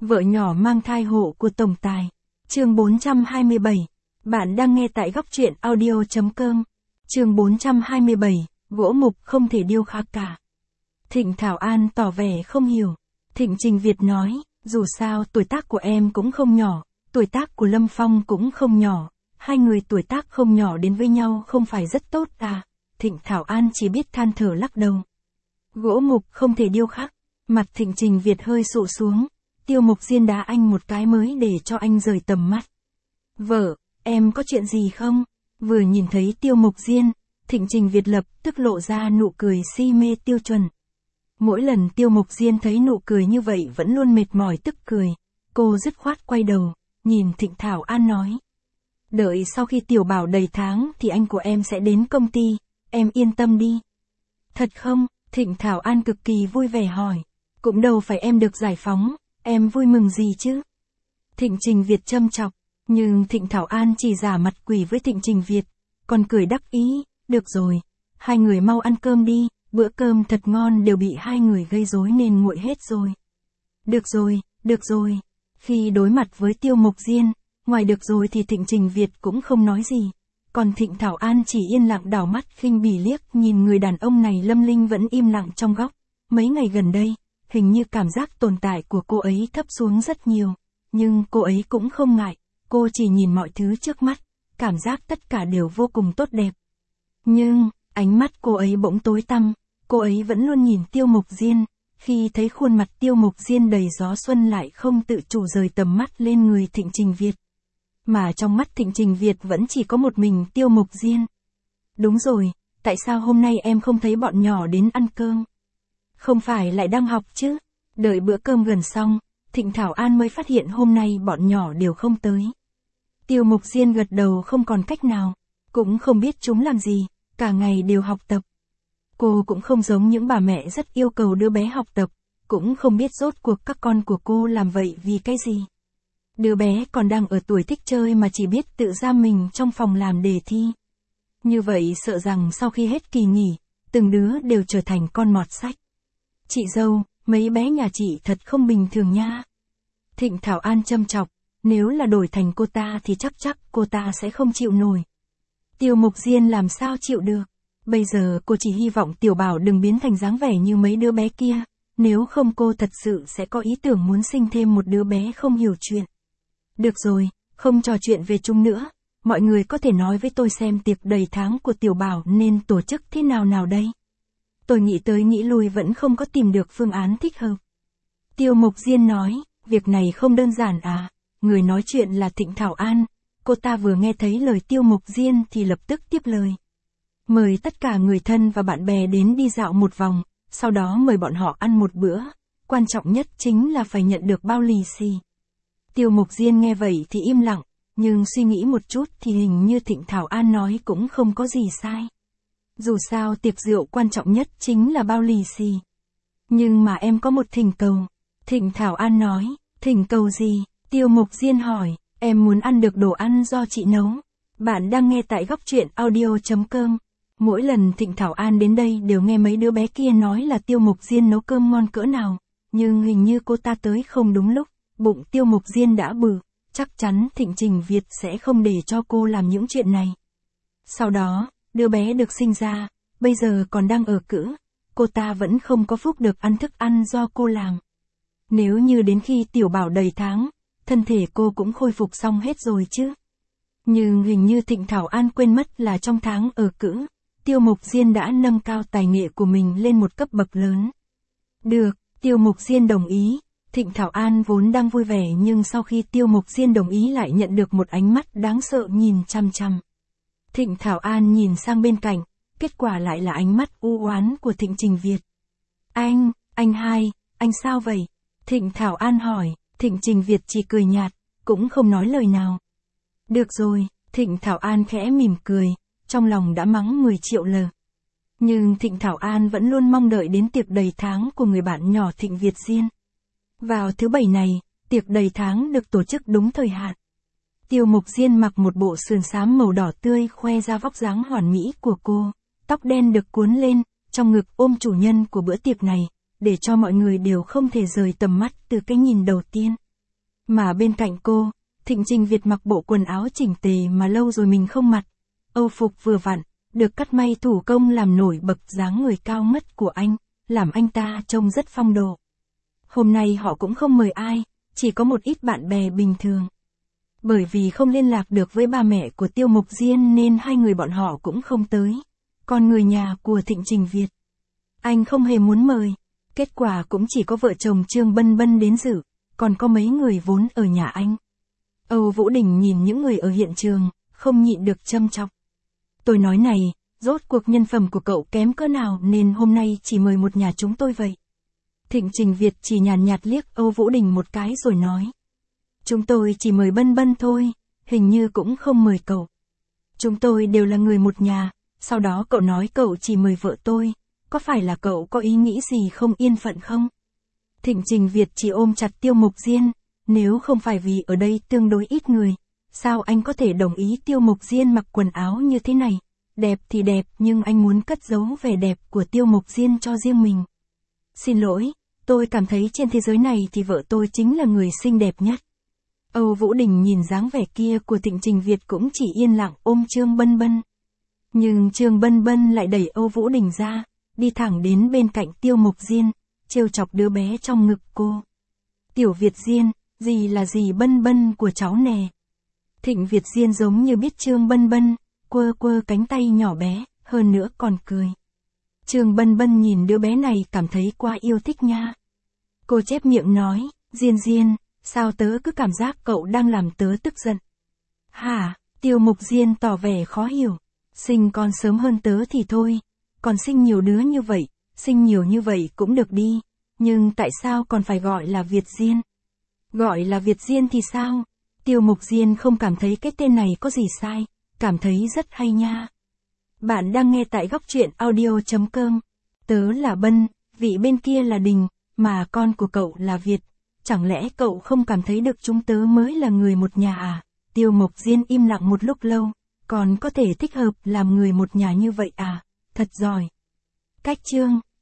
Vợ nhỏ mang thai hộ của tổng tài. Chương 427. Bạn đang nghe tại góc truyện audio.com. Chương 427. Gỗ mục không thể điêu khắc cả. Thịnh Thảo An tỏ vẻ không hiểu. Thịnh Trình Việt nói, dù sao tuổi tác của em cũng không nhỏ, tuổi tác của Lâm Phong cũng không nhỏ, hai người tuổi tác không nhỏ đến với nhau không phải rất tốt à? Thịnh Thảo An chỉ biết than thở lắc đầu. Gỗ mục không thể điêu khắc. Mặt Thịnh Trình Việt hơi sụ xuống. Tiêu Mục Diên đá anh một cái mới để cho anh rời tầm mắt. Vợ, em có chuyện gì không? Vừa nhìn thấy Tiêu Mục Diên, Thịnh Trình Việt lập tức lộ ra nụ cười si mê tiêu chuẩn. Mỗi lần Tiêu Mục Diên thấy nụ cười như vậy vẫn luôn mệt mỏi tức cười. Cô dứt khoát quay đầu, nhìn Thịnh Thảo An nói. Đợi sau khi tiểu bảo đầy tháng thì anh của em sẽ đến công ty, em yên tâm đi. Thật không? Thịnh Thảo An cực kỳ vui vẻ hỏi. Cũng đâu phải em được giải phóng, em vui mừng gì chứ? Thịnh Trình Việt châm chọc, nhưng Thịnh Thảo An chỉ giả mặt quỷ với Thịnh Trình Việt, còn cười đắc ý, được rồi, hai người mau ăn cơm đi, bữa cơm thật ngon đều bị hai người gây rối nên nguội hết rồi. Được rồi. Khi đối mặt với Tiêu Mục Diên, ngoài được rồi thì Thịnh Trình Việt cũng không nói gì, còn Thịnh Thảo An chỉ yên lặng đảo mắt khinh bỉ liếc nhìn người đàn ông này. Lâm Linh vẫn im lặng trong góc, mấy ngày gần đây, hình như cảm giác tồn tại của cô ấy thấp xuống rất nhiều, nhưng cô ấy cũng không ngại, cô chỉ nhìn mọi thứ trước mắt, cảm giác tất cả đều vô cùng tốt đẹp. Nhưng, ánh mắt cô ấy bỗng tối tăm, cô ấy vẫn luôn nhìn Tiêu Mục Diên, khi thấy khuôn mặt Tiêu Mục Diên đầy gió xuân lại không tự chủ rời tầm mắt lên người Thịnh Trình Việt. Mà trong mắt Thịnh Trình Việt vẫn chỉ có một mình Tiêu Mục Diên. Đúng rồi, tại sao hôm nay em không thấy bọn nhỏ đến ăn cơm? Không phải lại đang học chứ? Đợi bữa cơm gần xong, Thịnh Thảo An mới phát hiện hôm nay bọn nhỏ đều không tới. Tiêu Mục Diên gật đầu không còn cách nào, cũng không biết chúng làm gì, cả ngày đều học tập. Cô cũng không giống những bà mẹ rất yêu cầu đứa bé học tập, cũng không biết rốt cuộc các con của cô làm vậy vì cái gì. Đứa bé còn đang ở tuổi thích chơi mà chỉ biết tự giam mình trong phòng làm đề thi. Như vậy sợ rằng sau khi hết kỳ nghỉ, từng đứa đều trở thành con mọt sách. Chị dâu, mấy bé nhà chị thật không bình thường nha. Thịnh Thảo An châm chọc, nếu là đổi thành cô ta thì chắc cô ta sẽ không chịu nổi. Tiêu Mục Diên làm sao chịu được. Bây giờ cô chỉ hy vọng tiểu bảo đừng biến thành dáng vẻ như mấy đứa bé kia, nếu không cô thật sự sẽ có ý tưởng muốn sinh thêm một đứa bé không hiểu chuyện. Được rồi, không trò chuyện về chung nữa, mọi người có thể nói với tôi xem tiệc đầy tháng của tiểu bảo nên tổ chức thế nào đây? Tôi nghĩ tới nghĩ lui vẫn không có tìm được phương án thích hợp. Tiêu Mục Diên nói, việc này không đơn giản à, người nói chuyện là Thịnh Thảo An, cô ta vừa nghe thấy lời Tiêu Mục Diên thì lập tức tiếp lời. Mời tất cả người thân và bạn bè đến đi dạo một vòng, sau đó mời bọn họ ăn một bữa, quan trọng nhất chính là phải nhận được bao lì xì. Tiêu Mục Diên nghe vậy thì im lặng, nhưng suy nghĩ một chút thì hình như Thịnh Thảo An nói cũng không có gì sai. Dù sao tiệc rượu quan trọng nhất chính là bao lì xì. Nhưng mà em có một thỉnh cầu. Thịnh Thảo An nói, thỉnh cầu gì? Tiêu Mục Diên hỏi, em muốn ăn được đồ ăn do chị nấu. Bạn đang nghe tại góc truyện audio.com. Mỗi lần Thịnh Thảo An đến đây đều nghe mấy đứa bé kia nói là Tiêu Mục Diên nấu cơm ngon cỡ nào, nhưng hình như cô ta tới không đúng lúc, bụng Tiêu Mục Diên đã bự, chắc chắn Thịnh Trình Việt sẽ không để cho cô làm những chuyện này. Sau đó, đứa bé được sinh ra, bây giờ còn đang ở cữ, cô ta vẫn không có phúc được ăn thức ăn do cô làm. Nếu như đến khi tiểu bảo đầy tháng, thân thể cô cũng khôi phục xong hết rồi chứ. Nhưng hình như Thịnh Thảo An quên mất là trong tháng ở cữ, Tiêu Mục Diên đã nâng cao tài nghệ của mình lên một cấp bậc lớn. Được, Tiêu Mục Diên đồng ý. Thịnh Thảo An vốn đang vui vẻ nhưng sau khi Tiêu Mục Diên đồng ý lại nhận được một ánh mắt đáng sợ nhìn chằm chằm. Thịnh Thảo An nhìn sang bên cạnh, kết quả lại là ánh mắt u oán của Thịnh Trình Việt. Anh sao vậy? Thịnh Thảo An hỏi, Thịnh Trình Việt chỉ cười nhạt, cũng không nói lời nào. Được rồi, Thịnh Thảo An khẽ mỉm cười, trong lòng đã mắng 10 triệu lờ. Nhưng Thịnh Thảo An vẫn luôn mong đợi đến tiệc đầy tháng của người bạn nhỏ Thịnh Việt Diên. Vào thứ Bảy này, tiệc đầy tháng được tổ chức đúng thời hạn. Tiêu Mục Diên mặc một bộ sườn xám màu đỏ tươi khoe ra vóc dáng hoàn mỹ của cô, tóc đen được cuốn lên, trong ngực ôm chủ nhân của bữa tiệc này, để cho mọi người đều không thể rời tầm mắt từ cái nhìn đầu tiên. Mà bên cạnh cô, Thịnh Trình Việt mặc bộ quần áo chỉnh tề mà lâu rồi mình không mặc. Âu phục vừa vặn, được cắt may thủ công làm nổi bật dáng người cao ngất của anh, làm anh ta trông rất phong độ. Hôm nay họ cũng không mời ai, chỉ có một ít bạn bè bình thường. Bởi vì không liên lạc được với ba mẹ của Tiêu Mộc Diên nên hai người bọn họ cũng không tới. Còn người nhà của Thịnh Trình Việt, anh không hề muốn mời. Kết quả cũng chỉ có vợ chồng Trương Bân Bân đến dự, còn có mấy người vốn ở nhà anh. Âu Vũ Đình nhìn những người ở hiện trường, không nhịn được châm chọc. Tôi nói này, rốt cuộc nhân phẩm của cậu kém cỡ nào nên hôm nay chỉ mời một nhà chúng tôi vậy. Thịnh Trình Việt chỉ nhàn nhạt liếc Âu Vũ Đình một cái rồi nói. Chúng tôi chỉ mời Bân Bân thôi, hình như cũng không mời cậu. Chúng tôi đều là người một nhà, sau đó cậu nói cậu chỉ mời vợ tôi, có phải là cậu có ý nghĩ gì không yên phận không? Thịnh Trình Việt chỉ ôm chặt Tiêu Mộc Diên, nếu không phải vì ở đây tương đối ít người, sao anh có thể đồng ý Tiêu Mộc Diên mặc quần áo như thế này? Đẹp thì đẹp nhưng anh muốn cất giấu vẻ đẹp của Tiêu Mộc Diên cho riêng mình. Xin lỗi, tôi cảm thấy trên thế giới này thì vợ tôi chính là người xinh đẹp nhất. Âu Vũ Đình nhìn dáng vẻ kia của Thịnh Trình Việt cũng chỉ yên lặng ôm Trương Bân Bân. Nhưng Trương Bân Bân lại đẩy Âu Vũ Đình ra, đi thẳng đến bên cạnh Tiêu Mộc Diên, trêu chọc đứa bé trong ngực cô. Tiểu Việt Diên, gì là gì Bân Bân của cháu nè. Thịnh Việt Diên giống như biết Trương Bân Bân, quơ quơ cánh tay nhỏ bé, hơn nữa còn cười. Trương Bân Bân nhìn đứa bé này cảm thấy quá yêu thích nha. Cô chép miệng nói, Diên Diên, sao tớ cứ cảm giác cậu đang làm tớ tức giận. Hả, Tiêu Mộc Diên tỏ vẻ khó hiểu. Sinh con sớm hơn tớ thì thôi, còn sinh nhiều đứa như vậy, sinh nhiều như vậy cũng được đi, nhưng tại sao còn phải gọi là Việt Diên? Gọi là Việt Diên thì sao? Tiêu Mộc Diên không cảm thấy cái tên này có gì sai, cảm thấy rất hay nha. Bạn đang nghe tại góc truyện audio.com. Tớ là Bân, vị bên kia là Đình, mà con của cậu là Việt. Chẳng lẽ cậu không cảm thấy được chúng tớ mới là người một nhà à? Tiêu Mộc Diên im lặng một lúc lâu, còn có thể thích hợp làm người một nhà như vậy à? Thật giỏi. Cách chương